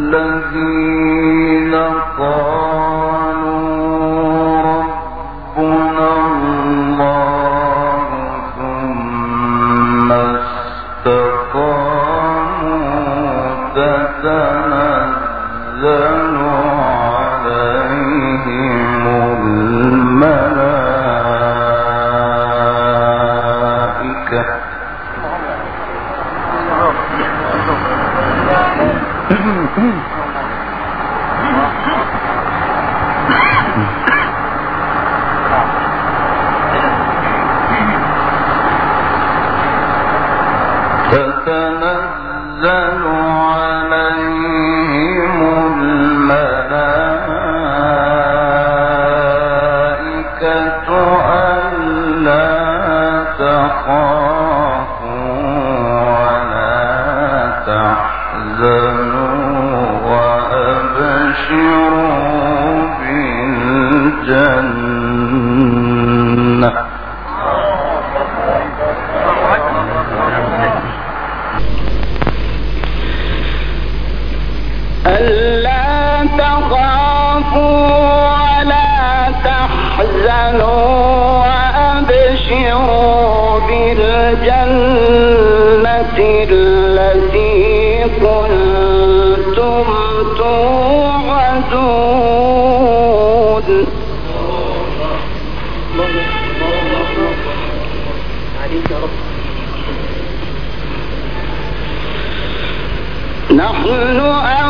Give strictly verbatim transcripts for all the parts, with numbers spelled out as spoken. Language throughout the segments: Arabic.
الذين قالوا ربنا الله ثم استقاموا تتنزل عليهم الملائكة تتنزل عليهم الملائكة ألا تخافوا ولا تحزنوا وأبشروا بالجنة ألا تخافوا ولا تحزنوا وأبشروا بالجنة التي كنتم توعدون. نحن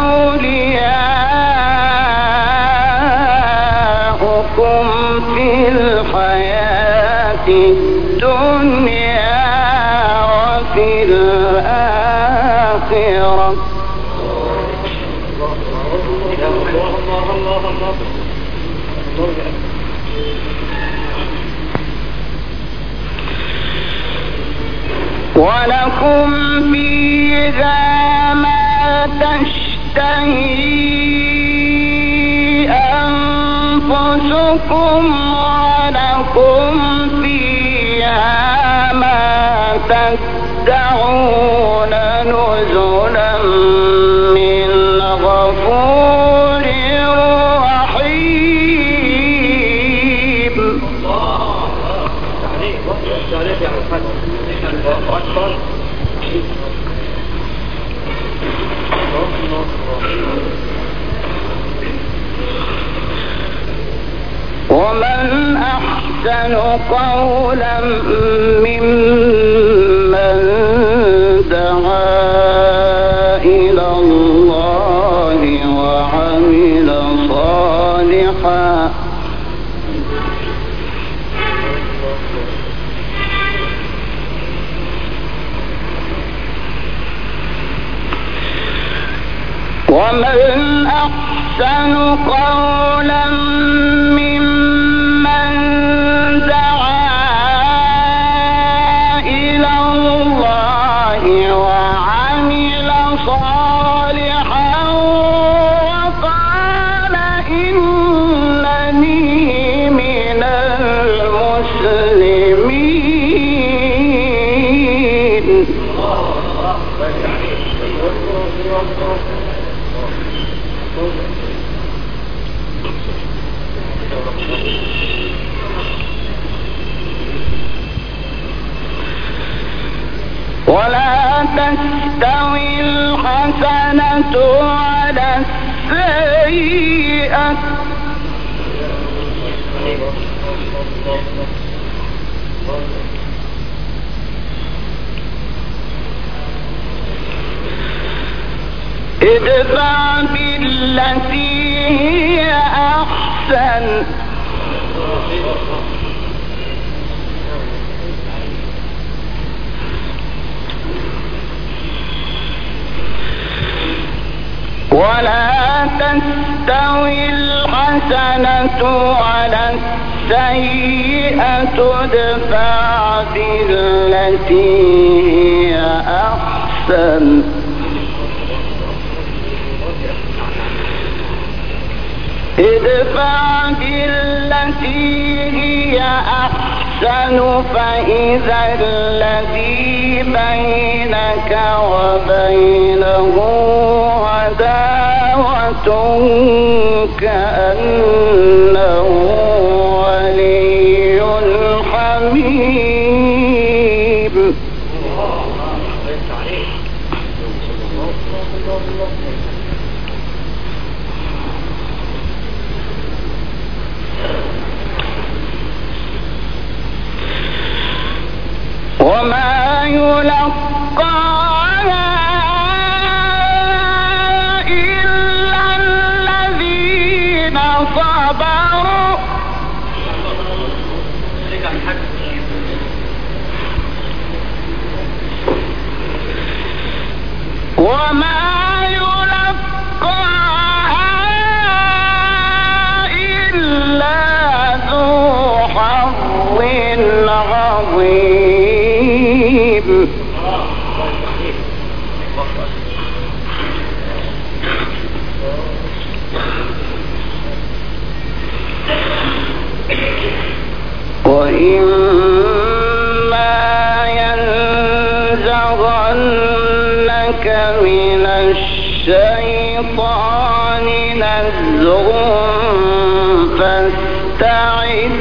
أولياؤكم في الحياة الدنيا وفي الآخرة ولكم فيها ما تشتهي أنفسكم ولكم فيها ما تدعون نزلا من غفور رحيم. ومن أحسن قولا ممن دعا إلى الله وعمل صالحا ومن أحسن قولا ممن دعا إلى الله وعمل صالحا وقال إنني من المسلمين. ولا تستوي الحسنة ولا السيئة ادفع بالتي هي أحسن ولا تستوي الحسنة ولا السيئة ادفع بالتي هي أحسن ادفع بالتي هي أحسن فإذا الذي بينك وبينه عداوة كأنه ولي حميم. وما يلقاها إلا الذين صبروا وما يلقاها إلا ذو حظ عظيم. وإما ينزغنك من الشيطان نزغ فاستعذ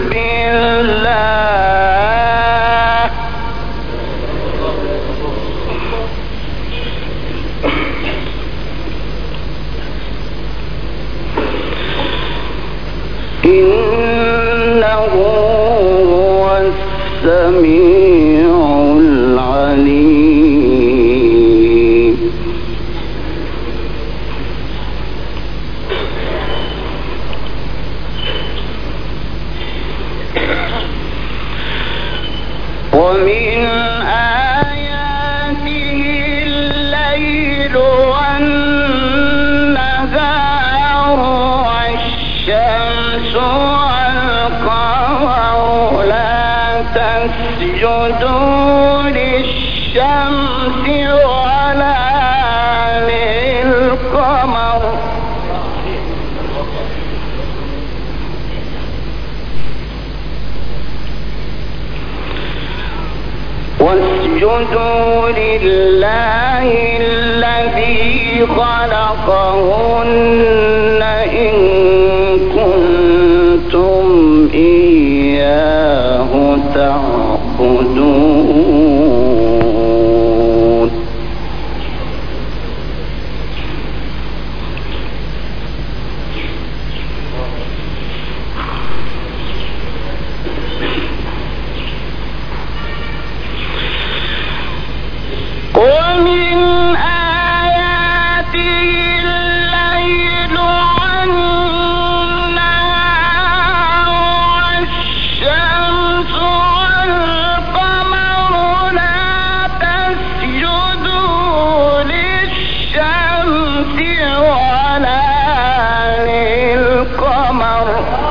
بالله إنه هو السميع العليم. ومن آياته الليل والنهار والشمس والقمر لا تسجدوا للشمس ولا للقمر واسجدوا لله الذي خلقهن إن كنتم إياه تعبدون. ومن آياته الليل والنهار والشمس والقمر لا تسجدوا للشمس ولا للقمر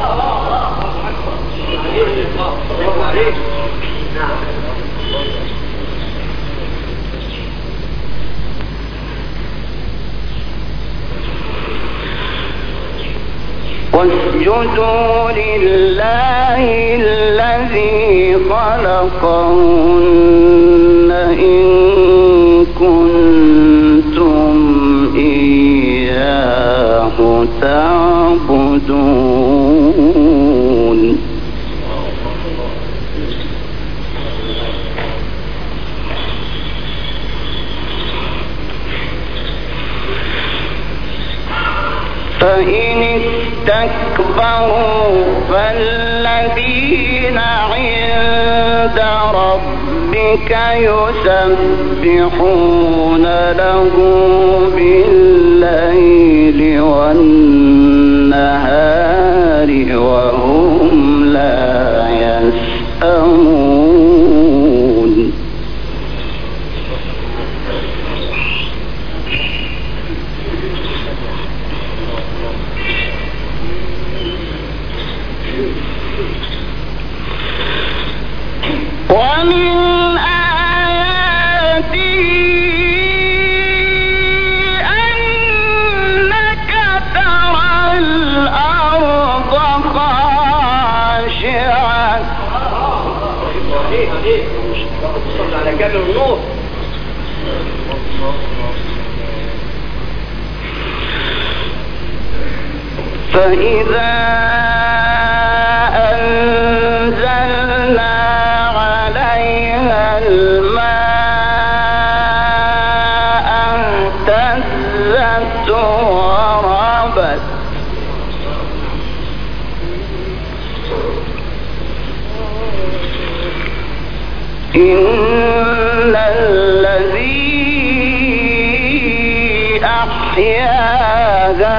واسجدوا لله الذي خلقهن إن كنتم إياه تعبدون. فإن استكبروا فالذين عند ربك يسبحون له بالليل والنهار وهم لا يسأمون. ومن آياته أنك ترى الأرض خاشعة على جبل النور فإذا أنزلنا عليها الماء اهتزت وربت إن الذي أحياها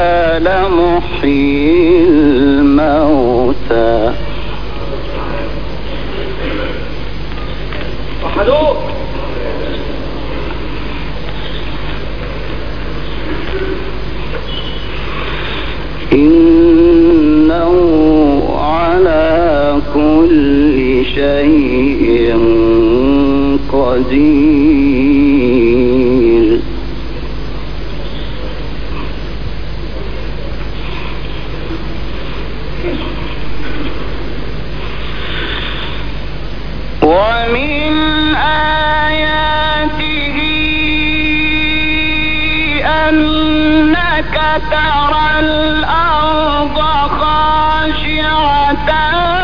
لمحيي الموتى إنه على كل شيء قدير ومن آياته أنك ترى الأرض خاشعة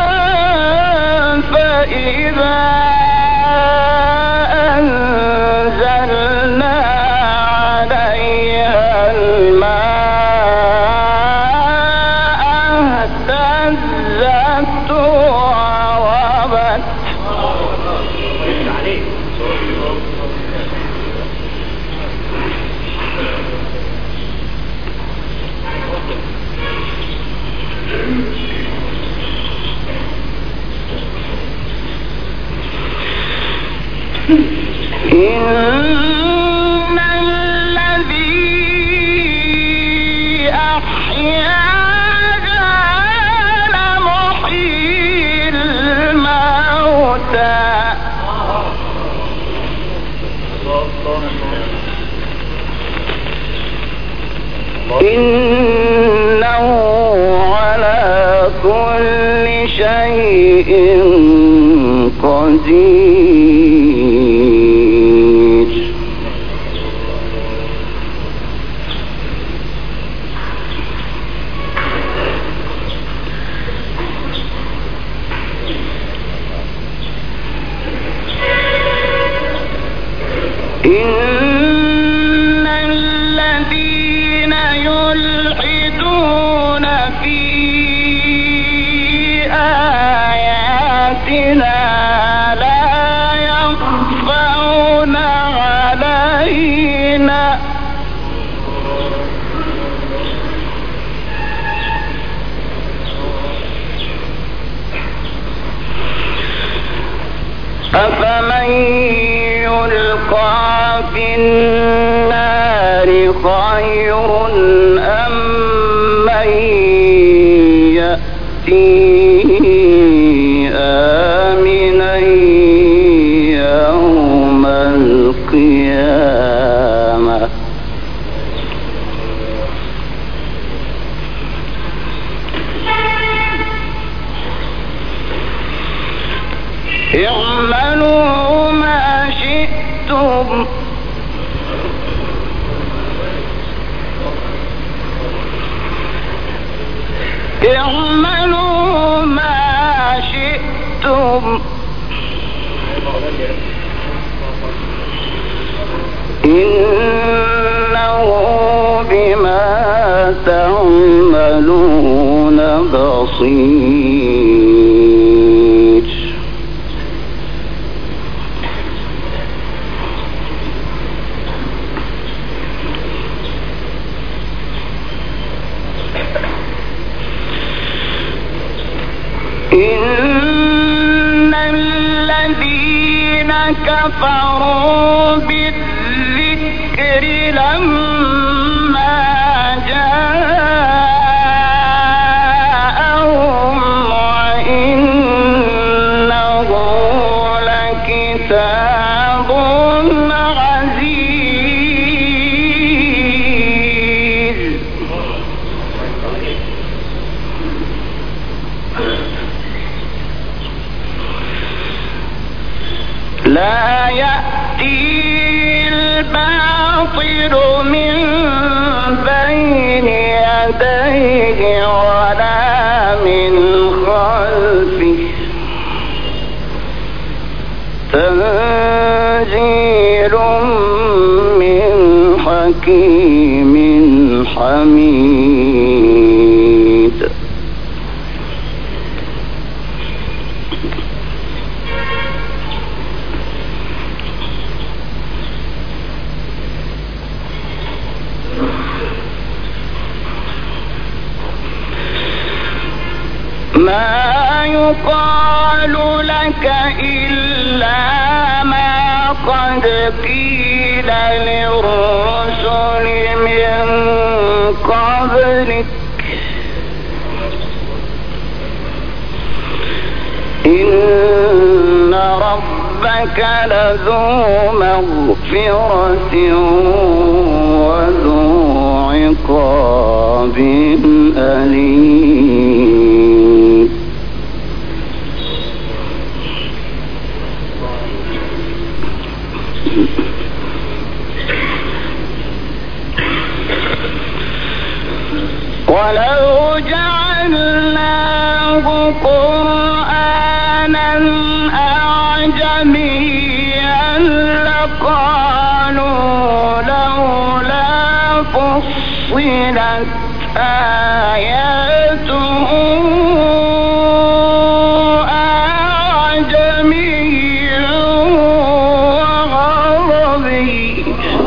فإذا أنزلنا عليها الماء اهتزت وربت إن الذي أحياها لمحيي الموتى إنه على كل شيء قدير إن الذين يلحدون في آياتنا لا يخفون علينا أفمن يلقى في النار خير أم من يأتي آمنا يوم القيامة اعملوا ما شئتم اعملوا ما شئتم إنه بما تعملون بصير إن الذين كفروا بالذكر لما جاءهم وإنه لكتاب عزيز لا يأتي الباطل من بين يديه ولا من خلفه تنزيل من حكيم حميد. ما يقال لك إلا ما قد قيل للرسل من قبلك إن ربك لذو مغفرة وذو عقاب أليم. ولو جعلناه قرآنا أعجميا لقالوا لولا فصلت آياته أعجمي وعربي.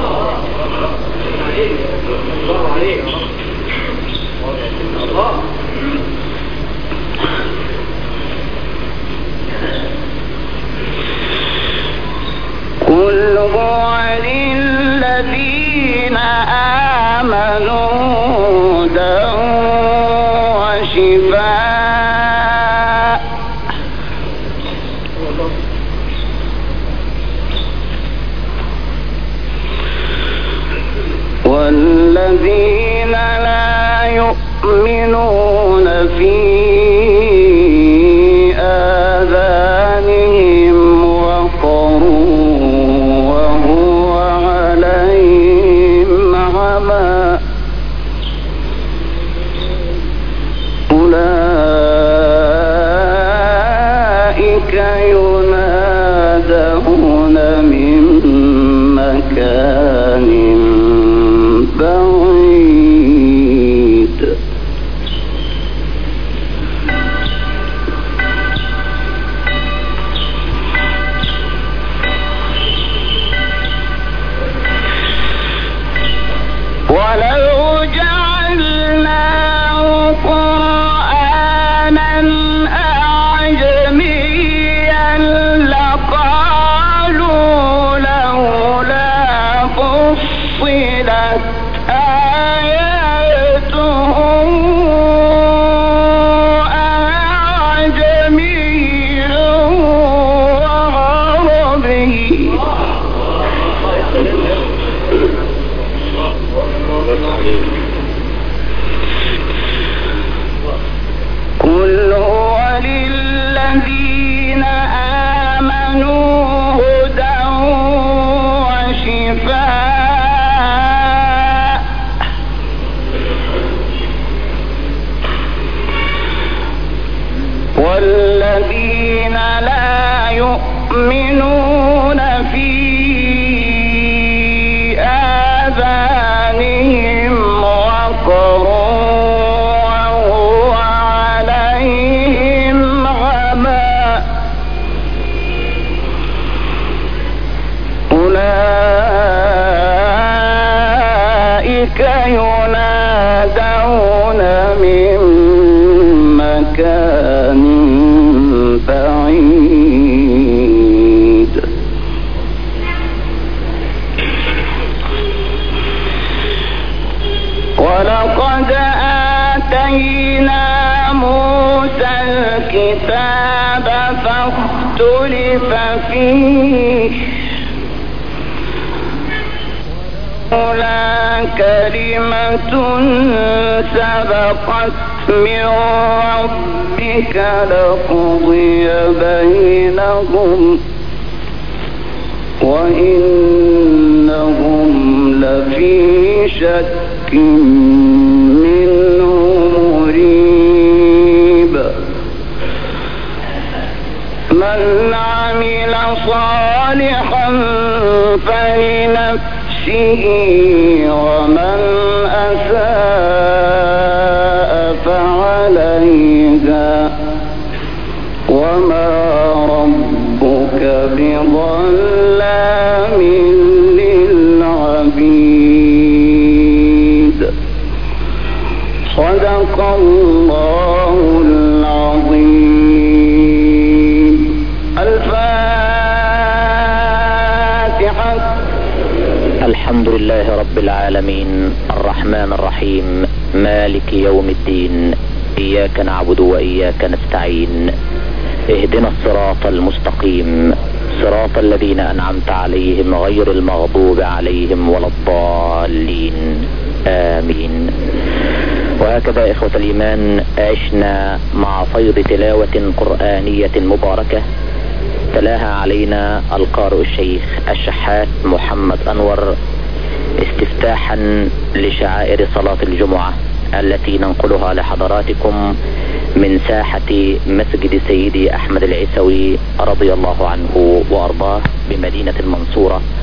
قل هو للذين آمنوا هدى وشفاء والذين لا يؤمنون في آذانهم وقر وهو عليهم عمى أولئك ينادون من مكان بعيد. ولو جعلناه قرآنا أعجميا لقالوا لولا فصلت آياته أعجمي وعربي. قل هو للذين آمنوا هدى وشفاء والذين لا يؤمنون في آذانهم وقر وهو عليهم عمى أولئك ينادون من مكان بعيد. ولقد آتينا موسى الكتاب فاختلف فيه لولا كلمة سبقت من ربك لقضي بينهم وإنهم لفي شك منه رقيب من عمل صالحا فلنفسه ومن أساء فعليها وما ربك بظلام للعبيد. صدق الله العظيم. الفاتحة. الحمد لله رب العالمين الرحمن الرحيم مالك يوم الدين، إياك نعبد وإياك نستعين، اهدنا الصراط المستقيم صراط الذين أنعمت عليهم غير المغضوب عليهم ولا الضالين آمين. وهكذا إخوة الإيمان عشنا مع فيض تلاوة قرآنية مباركة تلاها علينا القارئ الشيخ الشحات محمد أنور استفتاحا لشعائر صلاة الجمعة التي ننقلها لحضراتكم من ساحة مسجد سيدي أحمد العيسوي رضي الله عنه وأرضاه بمدينة المنصورة